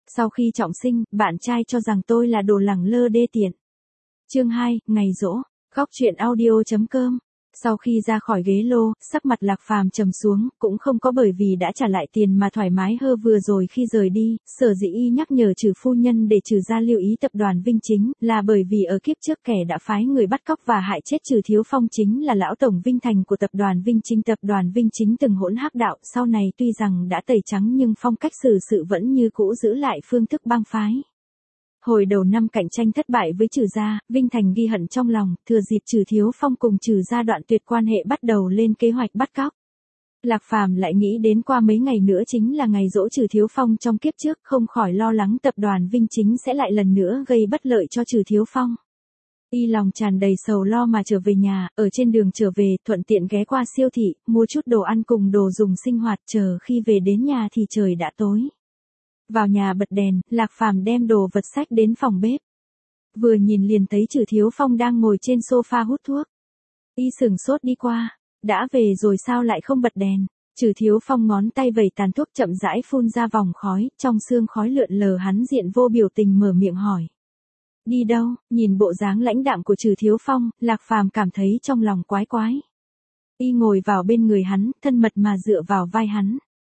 Sau khi trọng sinh, bạn trai cho rằng tôi là đồ lẳng lơ đê tiện. Chương 2, ngày giỗ. Góc truyện audio.com. Sau khi ra khỏi ghế lô, sắc mặt Lạc Phàm trầm xuống, cũng không có bởi vì đã trả lại tiền mà thoải mái hơ vừa rồi khi rời đi, sở dĩ y nhắc nhở Trừ phu nhân để Trừ gia lưu ý tập đoàn Vinh Chính, là bởi vì ở kiếp trước kẻ đã phái người bắt cóc và hại chết Trừ Thiếu Phong chính là lão tổng Vinh Thành của tập đoàn Vinh Chính. Tập đoàn Vinh Chính từng hỗn hắc đạo, sau này tuy rằng đã tẩy trắng nhưng phong cách xử sự vẫn như cũ, giữ lại phương thức bang phái. Hồi đầu năm cạnh tranh thất bại với Trừ gia, Vinh Thành ghi hận trong lòng, thừa dịp Trừ Thiếu Phong cùng Trừ gia đoạn tuyệt quan hệ bắt đầu lên kế hoạch bắt cóc. Lạc Phàm lại nghĩ đến qua mấy ngày nữa chính là ngày giỗ Trừ Thiếu Phong trong kiếp trước, không khỏi lo lắng tập đoàn Vinh Chính sẽ lại lần nữa gây bất lợi cho Trừ Thiếu Phong. Y lòng tràn đầy sầu lo mà trở về nhà, ở trên đường trở về, thuận tiện ghé qua siêu thị, mua chút đồ ăn cùng đồ dùng sinh hoạt, chờ khi về đến nhà thì trời đã tối. Vào nhà bật đèn, Lạc Phàm đem đồ vật xách đến phòng bếp. Vừa nhìn liền thấy Trừ Thiếu Phong đang ngồi trên sofa hút thuốc. Y sửng sốt đi qua, đã về rồi sao lại không bật đèn? Trừ Thiếu Phong ngón tay vẩy tàn thuốc chậm rãi phun ra vòng khói, trong sương khói lượn lờ hắn diện vô biểu tình mở miệng hỏi. Đi đâu? Nhìn bộ dáng lãnh đạm của Trừ Thiếu Phong, Lạc Phàm cảm thấy trong lòng quái quái. Y ngồi vào bên người hắn, thân mật mà dựa vào vai hắn.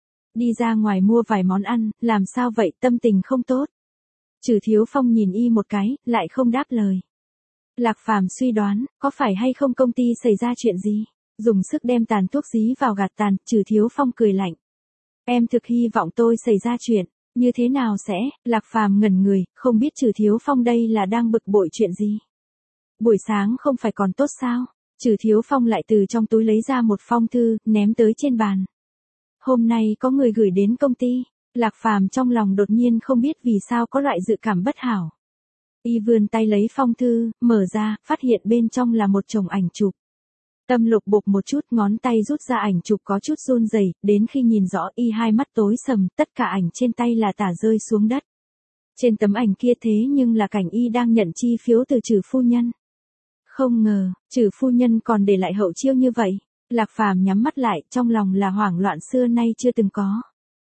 Đi ra ngoài mua vài món ăn, làm sao vậy, tâm tình không tốt? Trừ Thiếu Phong nhìn y một cái, lại không đáp lời. Lạc Phàm suy đoán, có phải hay không công ty xảy ra chuyện gì? Dùng sức đem tàn thuốc dí vào gạt tàn, Trừ Thiếu Phong cười lạnh. Em thực hy vọng tôi xảy ra chuyện, như thế nào sẽ? Lạc Phàm ngẩn người, không biết Trừ Thiếu Phong đây là đang bực bội chuyện gì? Buổi sáng không phải còn tốt sao? Trừ Thiếu Phong lại từ trong túi lấy ra một phong thư, ném tới trên bàn. Hôm nay có người gửi đến công ty. Lạc Phàm trong lòng đột nhiên không biết vì sao có loại dự cảm bất hảo. Y vươn tay lấy phong thư, mở ra, phát hiện bên trong là một chồng ảnh chụp. Tâm lục bục một chút, ngón tay rút ra ảnh chụp có chút run rẩy, đến khi nhìn rõ y hai mắt tối sầm, tất cả ảnh trên tay là tả rơi xuống đất. Trên tấm ảnh kia thế nhưng là cảnh y đang nhận chi phiếu từ Trừ phu nhân. Không ngờ, Trừ phu nhân còn để lại hậu chiêu như vậy. Lạc Phàm nhắm mắt lại, trong lòng là hoảng loạn xưa nay chưa từng có.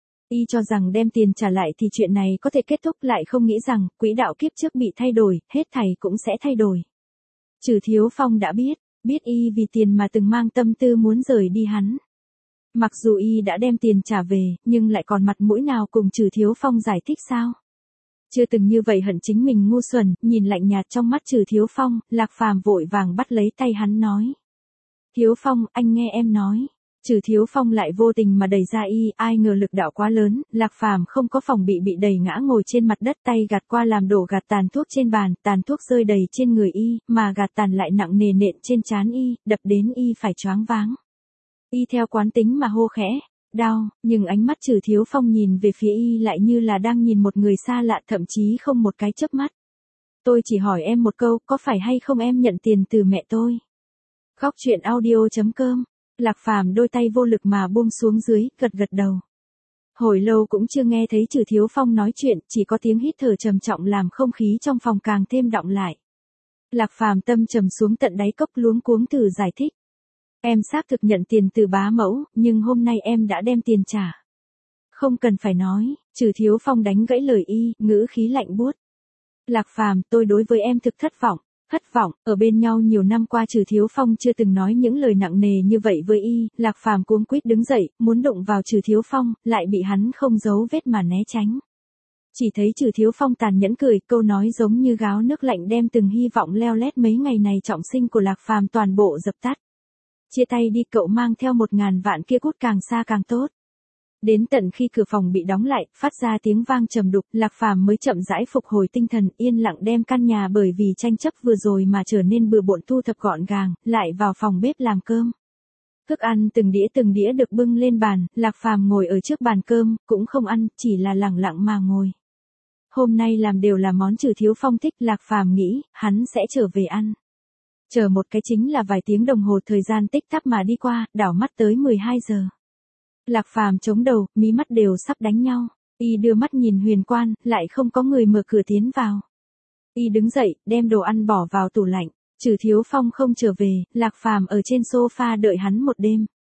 Y cho rằng đem tiền trả lại thì chuyện này có thể kết thúc, lại không nghĩ rằng quỹ đạo kiếp trước bị thay đổi, hết thảy cũng sẽ thay đổi. Trừ Thiếu Phong đã biết y vì tiền mà từng mang tâm tư muốn rời đi hắn. Mặc dù y đã đem tiền trả về, nhưng lại còn mặt mũi nào cùng Trừ Thiếu Phong giải thích sao? Chưa từng như vậy hận chính mình ngu xuẩn, nhìn lạnh nhạt trong mắt Trừ Thiếu Phong, Lạc Phàm vội vàng bắt lấy tay hắn nói. Thiếu Phong, anh nghe em nói. Trừ Thiếu Phong lại vô tình mà đẩy ra y, ai ngờ lực đạo quá lớn, Lạc Phàm không có phòng bị đẩy ngã ngồi trên mặt đất, tay gạt qua làm đổ gạt tàn thuốc trên bàn, tàn thuốc rơi đầy trên người y, mà gạt tàn lại nặng nề nện trên trán y, đập đến y phải choáng váng. Y theo quán tính mà hô khẽ, đau, nhưng ánh mắt Trừ Thiếu Phong nhìn về phía y lại như là đang nhìn một người xa lạ, thậm chí không một cái chớp mắt. Tôi chỉ hỏi em một câu, có phải hay không em nhận tiền từ mẹ tôi? Góc truyện audio.com. Lạc Phàm đôi tay vô lực mà buông xuống dưới, gật gật đầu. Hồi lâu cũng chưa nghe thấy Trừ Thiếu Phong nói chuyện, chỉ có tiếng hít thở trầm trọng làm không khí trong phòng càng thêm đọng lại. Lạc Phàm tâm trầm xuống tận đáy cốc, luống cuống thử giải thích. Em xác thực nhận tiền từ bá mẫu, nhưng hôm nay em đã đem tiền trả. Không cần phải nói, Trừ Thiếu Phong đánh gãy lời y, ngữ khí lạnh buốt. Lạc Phàm, tôi đối với em thực thất vọng. Ở bên nhau nhiều năm qua Trừ Thiếu Phong chưa từng nói những lời nặng nề như vậy với y. Lạc Phàm cuống quýt đứng dậy, muốn đụng vào Trừ Thiếu Phong, lại bị hắn không giấu vết mà né tránh. Chỉ thấy Trừ Thiếu Phong tàn nhẫn cười, câu nói giống như gáo nước lạnh đem từng hy vọng leo lét mấy ngày này trọng sinh của Lạc Phàm toàn bộ dập tắt. Chia tay đi, cậu mang theo 1.000 vạn kia cút càng xa càng tốt. Đến tận khi cửa phòng bị đóng lại, phát ra tiếng vang trầm đục, Lạc Phàm mới chậm rãi phục hồi tinh thần, yên lặng đem căn nhà bởi vì tranh chấp vừa rồi mà trở nên bừa bộn thu thập gọn gàng, lại vào phòng bếp làm cơm. Thức ăn từng đĩa được bưng lên bàn, Lạc Phàm ngồi ở trước bàn cơm, cũng không ăn, chỉ là lẳng lặng mà ngồi. Hôm nay làm đều là món Trừ Thiếu Phong thích, Lạc Phàm nghĩ, hắn sẽ trở về ăn. Chờ một cái chính là vài tiếng đồng hồ, thời gian tích tắc mà đi qua, đảo mắt tới 12 giờ. Lạc Phàm chống đầu, mí mắt đều sắp đánh nhau. Y đưa mắt nhìn Huyền Quan, lại không có người mở cửa tiến vào. Y đứng dậy, đem đồ ăn bỏ vào tủ lạnh. Trừ Thiếu Phong không trở về, Lạc Phàm ở trên sofa đợi hắn một đêm.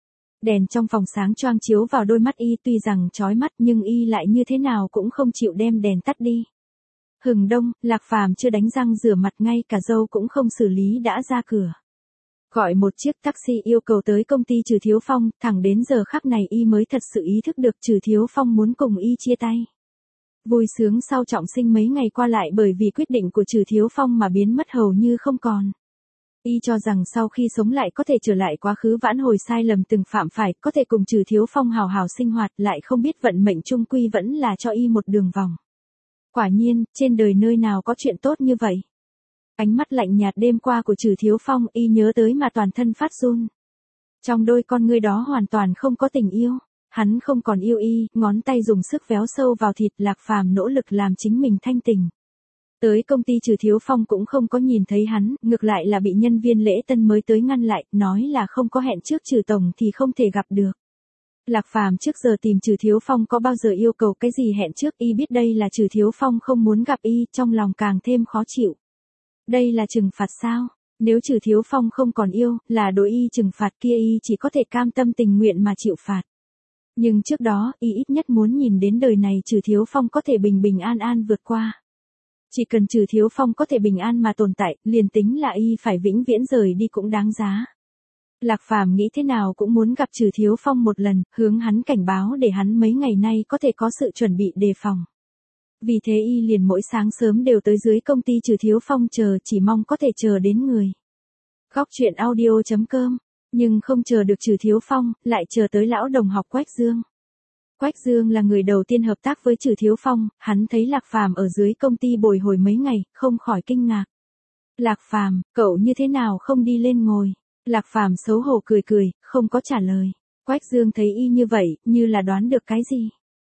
Đèn trong phòng sáng choang chiếu vào đôi mắt y, tuy rằng chói mắt nhưng y lại như thế nào cũng không chịu đem đèn tắt đi. Hừng đông, Lạc Phàm chưa đánh răng rửa mặt, ngay cả râu cũng không xử lý đã ra cửa. Gọi một chiếc taxi yêu cầu tới công ty Trừ Thiếu Phong, thẳng đến giờ khắc này y mới thật sự ý thức được Trừ Thiếu Phong muốn cùng y chia tay. Vui sướng sau trọng sinh mấy ngày qua lại bởi vì quyết định của Trừ Thiếu Phong mà biến mất hầu như không còn. Y cho rằng sau khi sống lại có thể trở lại quá khứ vãn hồi sai lầm từng phạm phải, có thể cùng Trừ Thiếu Phong hào hào sinh hoạt, lại không biết vận mệnh chung quy vẫn là cho y một đường vòng. Quả nhiên, trên đời nơi nào có chuyện tốt như vậy. Ánh mắt lạnh nhạt đêm qua của Trừ Thiếu Phong y nhớ tới mà toàn thân phát run. Trong đôi con ngươi đó hoàn toàn không có tình yêu. Hắn không còn yêu y, ngón tay dùng sức véo sâu vào thịt. Lạc Phàm nỗ lực làm chính mình thanh tỉnh. Tới công ty Trừ Thiếu Phong cũng không có nhìn thấy hắn, ngược lại là bị nhân viên lễ tân mới tới ngăn lại, nói là không có hẹn trước Trừ tổng thì không thể gặp được. Lạc Phàm trước giờ tìm Trừ Thiếu Phong có bao giờ yêu cầu cái gì hẹn trước, y biết đây là Trừ Thiếu Phong không muốn gặp y, trong lòng càng thêm khó chịu. Đây là trừng phạt sao? Nếu Trừ Thiếu Phong không còn yêu, là đối y trừng phạt kia y chỉ có thể cam tâm tình nguyện mà chịu phạt. Nhưng trước đó, y ít nhất muốn nhìn đến đời này Trừ Thiếu Phong có thể bình bình an an vượt qua. Chỉ cần Trừ Thiếu Phong có thể bình an mà tồn tại, liền tính là y phải vĩnh viễn rời đi cũng đáng giá. Lạc Phàm nghĩ thế nào cũng muốn gặp Trừ Thiếu Phong một lần, hướng hắn cảnh báo để hắn mấy ngày nay có thể có sự chuẩn bị đề phòng. Vì thế y liền mỗi sáng sớm đều tới dưới công ty Trừ Thiếu Phong chờ, chỉ mong có thể chờ đến người. Góc truyện audio.com, nhưng không chờ được Trừ Thiếu Phong, lại chờ tới lão đồng học Quách Dương. Quách Dương là người đầu tiên hợp tác với Trừ Thiếu Phong, hắn thấy Lạc Phàm ở dưới công ty bồi hồi mấy ngày, không khỏi kinh ngạc. Lạc Phàm, cậu như thế nào không đi lên ngồi? Lạc Phàm xấu hổ cười cười, không có trả lời. Quách Dương thấy y như vậy, như là đoán được cái gì.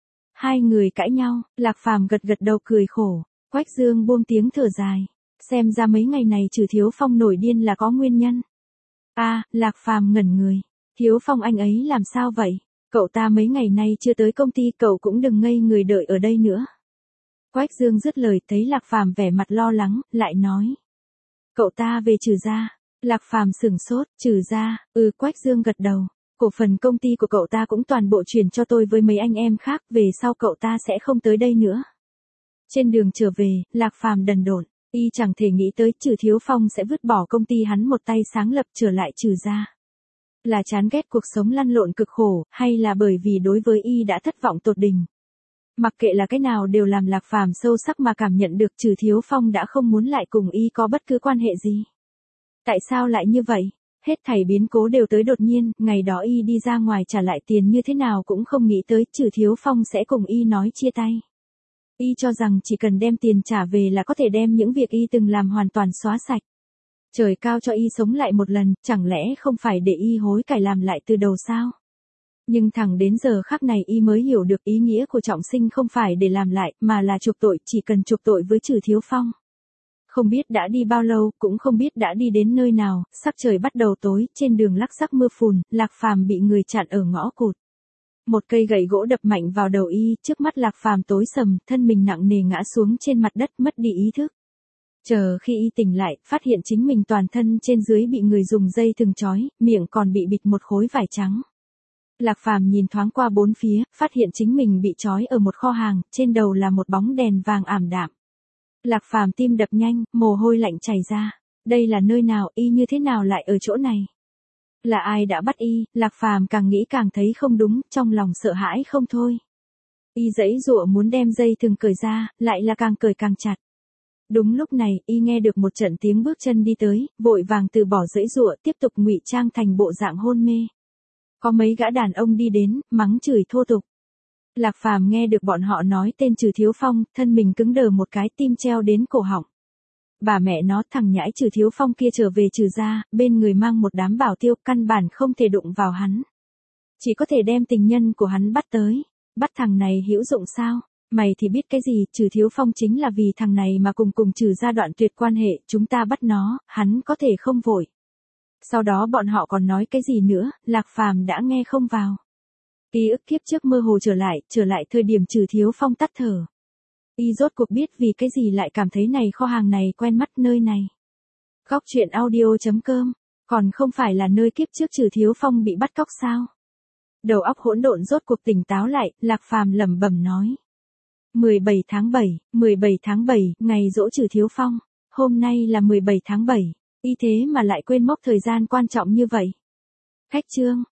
Hai người cãi nhau, Lạc Phàm gật gật đầu cười khổ. Quách Dương buông tiếng thở dài. Xem ra mấy ngày này Trừ Thiếu Phong nổi điên là có nguyên nhân. Lạc Phàm ngẩn người. Thiếu Phong anh ấy làm sao vậy? Cậu ta mấy ngày nay chưa tới công ty, cậu cũng đừng ngây người đợi ở đây nữa. Quách Dương dứt lời, thấy Lạc Phàm vẻ mặt lo lắng, lại nói. Cậu ta về Trừ gia. Lạc Phàm sửng sốt, Trừ gia, Quách Dương gật đầu. Cổ phần công ty của cậu ta cũng toàn bộ chuyển cho tôi với mấy anh em khác, về sau cậu ta sẽ không tới đây nữa. Trên đường trở về, Lạc Phàm đần độn, y chẳng thể nghĩ tới Trừ Thiếu Phong sẽ vứt bỏ công ty hắn một tay sáng lập trở lại Trừ gia. Là chán ghét cuộc sống lăn lộn cực khổ, hay là bởi vì đối với y đã thất vọng tột đỉnh. Mặc kệ là cái nào đều làm Lạc Phàm sâu sắc mà cảm nhận được Trừ Thiếu Phong đã không muốn lại cùng y có bất cứ quan hệ gì. Tại sao lại như vậy? Hết thảy biến cố đều tới đột nhiên, ngày đó y đi ra ngoài trả lại tiền như thế nào cũng không nghĩ tới Trừ Thiếu Phong sẽ cùng y nói chia tay. Y cho rằng chỉ cần đem tiền trả về là có thể đem những việc y từng làm hoàn toàn xóa sạch. Trời cao cho y sống lại một lần, chẳng lẽ không phải để y hối cải làm lại từ đầu sao? Nhưng thẳng đến giờ khắc này y mới hiểu được ý nghĩa của trọng sinh không phải để làm lại, mà là chuộc tội, chỉ cần chuộc tội với Trừ Thiếu Phong. Không biết đã đi bao lâu, cũng không biết đã đi đến nơi nào, sắc trời bắt đầu tối, trên đường lắc sắc mưa phùn, Lạc Phàm bị người chặn ở ngõ cụt. Một cây gậy gỗ đập mạnh vào đầu y, trước mắt Lạc Phàm tối sầm, thân mình nặng nề ngã xuống trên mặt đất, mất đi ý thức. Chờ khi y tỉnh lại, phát hiện chính mình toàn thân trên dưới bị người dùng dây thừng trói, miệng còn bị bịt một khối vải trắng. Lạc Phàm nhìn thoáng qua bốn phía, phát hiện chính mình bị trói ở một kho hàng, trên đầu là một bóng đèn vàng ảm đạm. Lạc Phàm tim đập nhanh, mồ hôi lạnh chảy ra. Đây là nơi nào, y như thế nào lại ở chỗ này? Là ai đã bắt y? Lạc Phàm càng nghĩ càng thấy không đúng, trong lòng sợ hãi không thôi. Y giãy giụa muốn đem dây thừng cởi ra, lại là càng cởi càng chặt. Đúng lúc này, y nghe được một trận tiếng bước chân đi tới, vội vàng từ bỏ giãy giụa, tiếp tục ngụy trang thành bộ dạng hôn mê. Có mấy gã đàn ông đi đến, mắng chửi thô tục. Lạc Phàm nghe được bọn họ nói tên Trừ Thiếu Phong, thân mình cứng đờ một cái, tim treo đến cổ họng. Bà mẹ nó, thằng nhãi Trừ Thiếu Phong kia trở về Trừ gia, bên người mang một đám bảo tiêu, căn bản không thể đụng vào hắn. Chỉ có thể đem tình nhân của hắn bắt tới. Bắt thằng này hữu dụng sao? Mày thì biết cái gì, Trừ Thiếu Phong chính là vì thằng này mà cùng Trừ gia đoạn tuyệt quan hệ, chúng ta bắt nó, hắn có thể không vội. Sau đó bọn họ còn nói cái gì nữa, Lạc Phàm đã nghe không vào. Ký ức kiếp trước mơ hồ trở lại thời điểm Trừ Thiếu Phong tắt thở. Y rốt cuộc biết vì cái gì lại cảm thấy này kho hàng này quen mắt nơi này. Góc truyện audio.com, còn không phải là nơi kiếp trước Trừ Thiếu Phong bị bắt cóc sao? Đầu óc hỗn độn rốt cuộc tỉnh táo lại, Lạc Phàm lẩm bẩm nói. 17 tháng 7, 17 tháng 7, ngày giỗ Trừ Thiếu Phong. Hôm nay là 17 tháng 7, y thế mà lại quên mốc thời gian quan trọng như vậy. Khách trương,